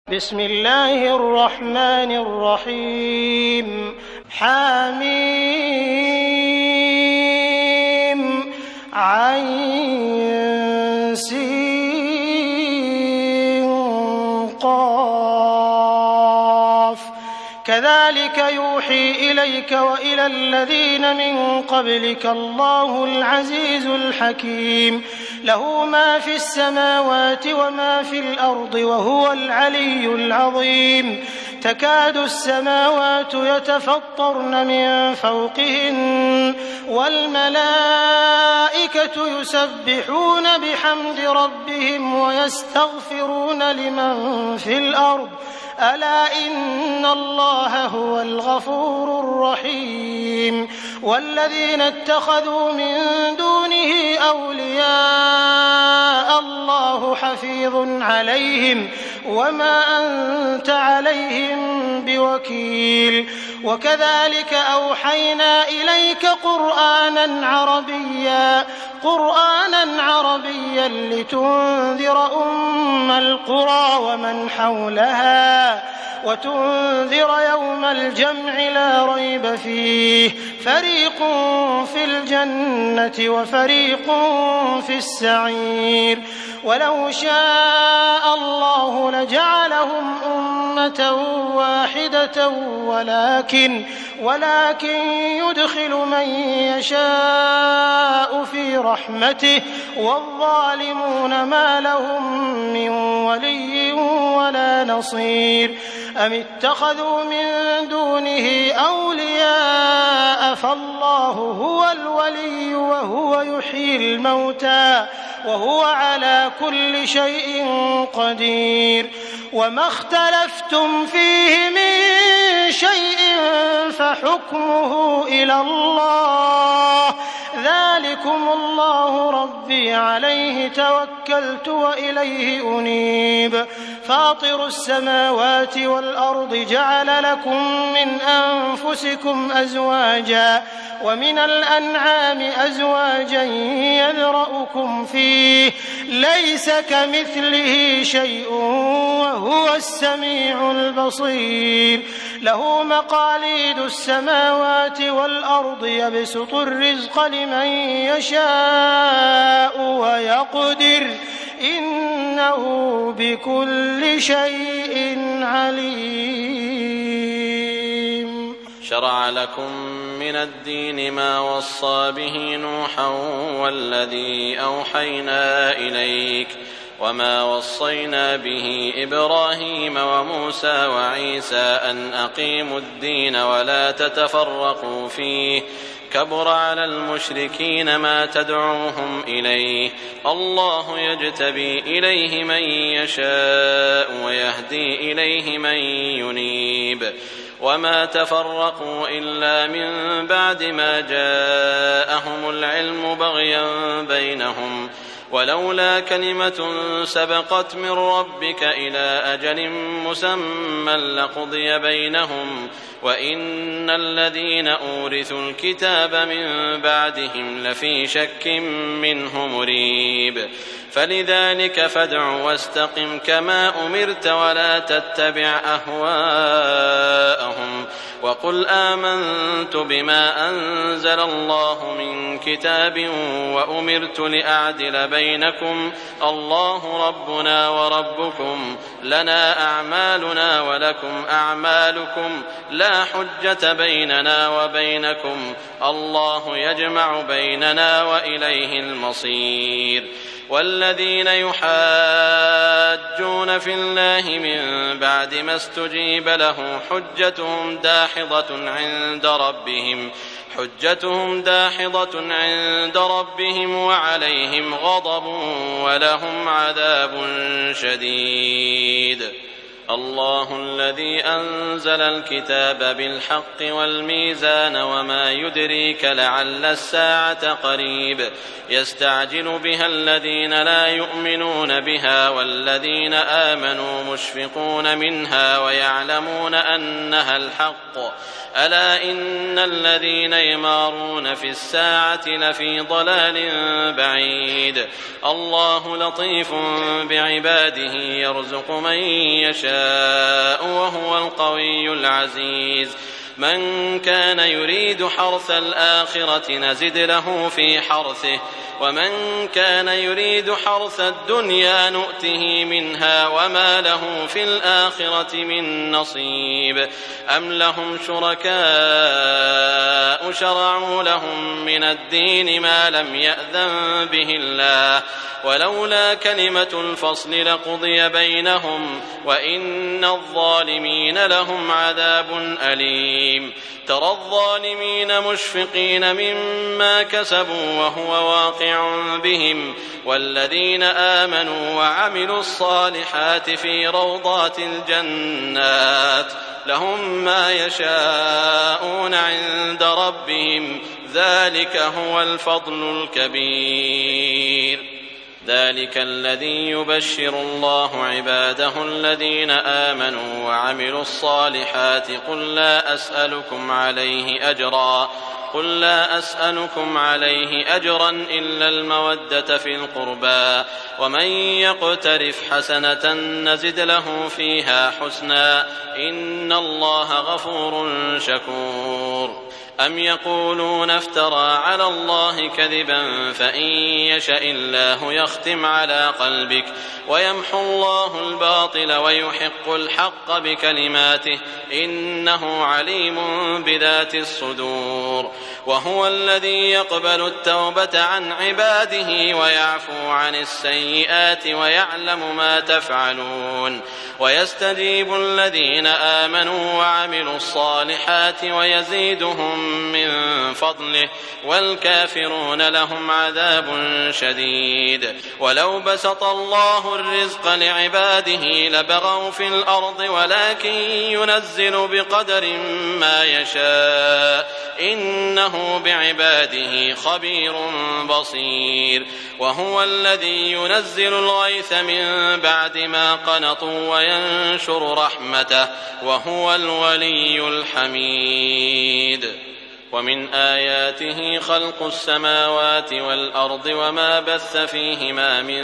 بسم الله الرحمن الرحيم حميم عين سين قاف كذلك يوحي إليك وإلى الذين من قبلك الله العزيز الحكيم له ما في السماوات وما في الأرض وهو العلي العظيم تكاد السماوات يتفطرن من فوقهن والملائكة يسبحون بحمد ربهم ويستغفرون لمن في الأرض ألا إن الله هو الغفور الرحيم والذين اتخذوا من دونه أولياء الله حفيظ عليهم وما أنت عليهم بوكيل وكذلك أوحينا إليك قرآنا عربيا لتنذر أم القرى ومن حولها وتنذر يوم الجمع لا ريب فيه فريق في الجنة وفريق في السعير ولو شاء الله لجعلهم أمة واحدة ولكن يدخل من يشاء في رحمته والظالمون ما لهم من ولي ولا نصير أم اتخذوا من دونه أولياء فالله هو الولي وهو يحيي الموتى وهو على كل شيء قدير وما اختلفتم فيه من شيء فحكمه إلى الله ذلكم الله ربي عليه توكلت وإليه أنيب فاطر السماوات والأرض جعل لكم من أنفسكم أزواجا ومن الأنعام أزواجا يذرأكم فيه ليس كمثله شيء وهو السميع البصير له مقاليد السماوات والأرض يبسط الرزق لمن يشاء ويقدر إنه بكل شيء عليم شرع لكم من الدين ما وصى به نوحا والذي أوحينا إليك وما وصينا به إبراهيم وموسى وعيسى أن أقيموا الدين ولا تتفرقوا فيه كبر على المشركين ما تدعوهم إليه الله يجتبي إليه من يشاء ويهدي إليه من ينيب وما تفرقوا إلا من بعد ما جاءهم العلم بغيا بينهم ولولا كلمة سبقت من ربك إلى أجل مسمى لقضي بينهم وإن الذين أورثوا الكتاب من بعدهم لفي شك منه مريب فلذلك فادع واستقم كما أمرت ولا تتبع أهواءهم وقل آمنت بما أنزل الله من كتاب وأمرت لأعدل بينكم الله ربنا وربكم لنا أعمالنا ولكم أعمالكم لا حجة بيننا وبينكم الله يجمع بيننا وإليه المصير والذين يحاجون في الله من بعد ما استجيب له حجتهم داحضة عند ربهم وعليهم غضب ولهم عذاب شديد الله الذي أنزل الكتاب بالحق والميزان وما يدريك لعل الساعة قريب يستعجل بها الذين لا يؤمنون بها والذين آمنوا مشفقون منها ويعلمون أنها الحق ألا إن الذين يمارون في الساعة لفي ضلال بعيد الله لطيف بعباده يرزق من يشاء يشاء وهو القوي العزيز من كان يريد حرث الآخرة نزد له في حرثه ومن كان يريد حرث الدنيا نؤته منها وما له في الآخرة من نصيب أم لهم شركاء شرعوا لهم من الدين ما لم يأذن به الله ولولا كلمة الفصل لقضي بينهم وإن الظالمين لهم عذاب أليم ترى الظالمين مشفقين مما كسبوا وهو واقع بهم والذين آمنوا وعملوا الصالحات في روضات الجنات لهم ما يشاءون عند ربهم ذلك هو الفضل الكبير ذلك الذي يبشر الله عباده الذين آمنوا وعملوا الصالحات قل لا أسألكم عليه أجرا إلا المودة في القربى ومن يقترف حسنة نزد له فيها حسنا إن الله غفور شكور أم يقولون افترى على الله كذبا فإن يشأ الله يختم على قلبك ويمحو الله الباطل ويحق الحق بكلماته إنه عليم بذات الصدور وهو الذي يقبل التوبة عن عباده ويعفو عن السيئات ويعلم ما تفعلون ويستجيب الذين آمنوا وعملوا الصالحات ويزيدهم من فضله والكافرون لهم عذاب شديد ولو بسط الله الرزق لعباده لبغوا في الأرض ولكن ينزل بقدر ما يشاء إنه بعباده خبير بصير وهو الذي ينزل الغيث من بعد ما قنطوا وينشر رحمته وهو الولي الحميد ومن آياته خلق السماوات والأرض وما بث فيهما من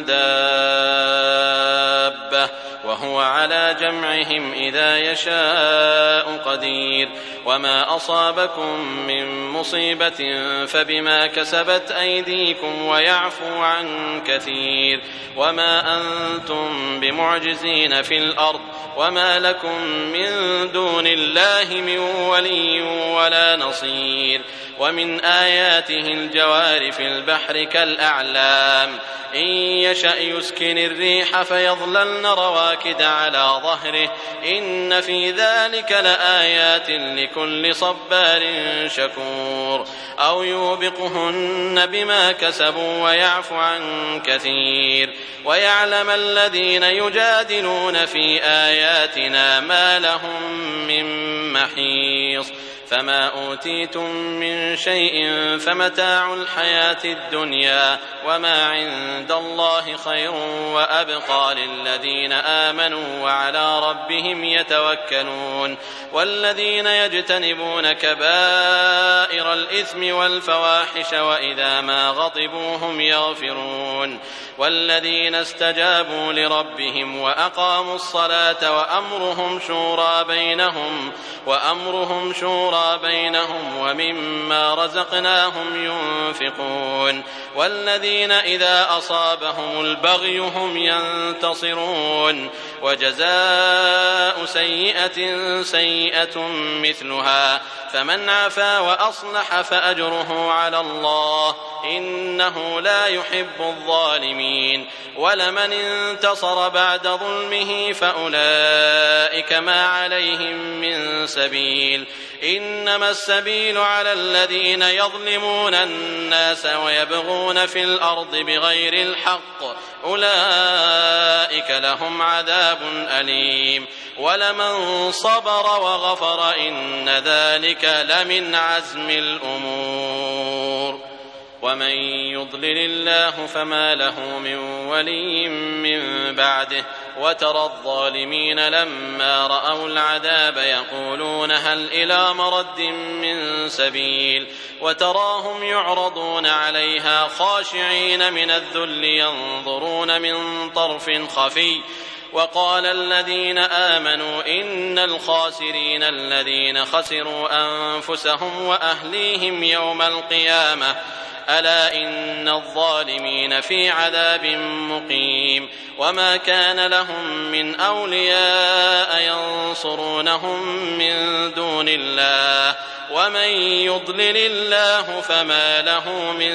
دابة وهو على جمعهم إذا يشاء قدير وما أصابكم من مصيبة فبما كسبت أيديكم ويعفو عن كثير وما أنتم بمعجزين في الأرض وما لكم من دون الله من ولي ولا نصير ومن آياته الجوار في البحر كالأعلام إن يشأ يسكن الريح فيظللن رواكد على ظهره إن في ذلك لآيات لكل صبار شكور أو يوبقهن بما كسبوا ويعفو عن كثير ويعلم الذين يجادلون في آياتنا ما لهم من محيص فما أوتيتم من شيء فمتاع الحياة الدنيا وما عند الله خير وأبقى للذين آمنوا وعلى ربهم يتوكلون والذين يجتنبون كبائر الإثم والفواحش وإذا ما غضبوا هم يغفرون والذين استجابوا لربهم وأقاموا الصلاة وأمرهم شورى بينهم ومما رزقناهم ينفقون والذين إذا أصابهم البغي هم ينتصرون وجزاء سيئة سيئة مثلها فمن عفا وأصلح فأجره على الله إنه لا يحب الظالمين ولمن انتصر بعد ظلمه فأولئك ما عليهم من سبيل إنما السبيل على الذين يظلمون الناس ويبغون في الأرض بغير الحق أولئك لهم عذاب أليم ولمن صبر وغفر إن ذلك لمن عزم الأمور ومن يضلل الله فما له من ولي من بعده وترى الظالمين لما رأوا العذاب يقولون هل إلى مرد من سبيل وتراهم يعرضون عليها خاشعين من الذل ينظرون من طرف خفي وقال الذين آمنوا إن الخاسرين الذين خسروا أنفسهم وأهليهم يوم القيامة ألا إن الظالمين في عذاب مقيم وما كان لهم من أولياء ينصرونهم من دون الله ومن يضلل الله فما له من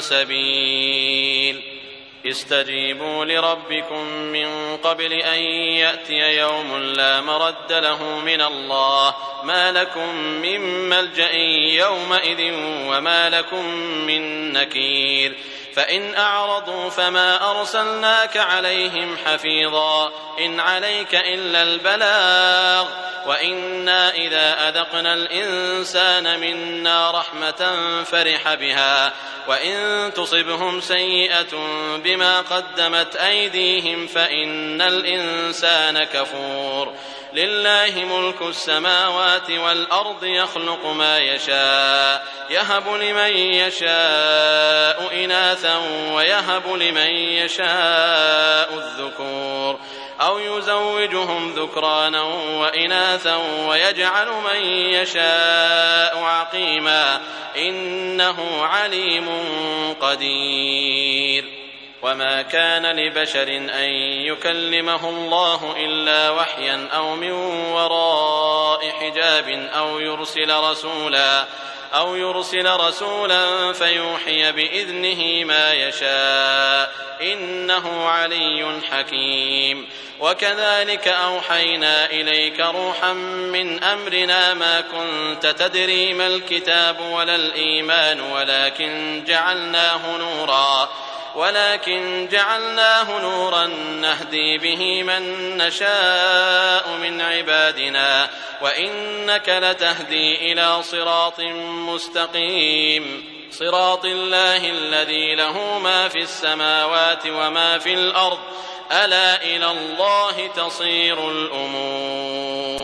سبيل استجيبوا لربكم من قبل أن يأتي يوم لا مرد له من الله ما لكم من ملجأ يومئذ وما لكم من نكير فإن أعرضوا فما أرسلناك عليهم حفيظا إن عليك إلا البلاغ وإنا إذا أذقنا الإنسان منا رحمة فرح بها وإن تصبهم سيئة بما قدمت أيديهم فإن الإنسان كفور لله ملك السماوات والأرض يخلق ما يشاء يهب لمن يشاء إناثا ويهب لمن يشاء الذكور أو يزوجهم ذكرانا وإناثا ويجعل من يشاء عقيما إنه عليم قدير وما كان لبشر أن يكلمه الله إلا وحيا أو من وراء حجاب أو يرسل رسولا فيوحي بإذنه ما يشاء إنه علي حكيم وكذلك أوحينا إليك روحا من أمرنا ما كنت تدري ما الكتاب ولا الإيمان ولكن جعلناه نورا نهدي به من نشاء من عبادنا وإنك لتهدي إلى صراط مستقيم صراط الله الذي له ما في السماوات وما في الأرض ألا إلى الله تصير الأمور.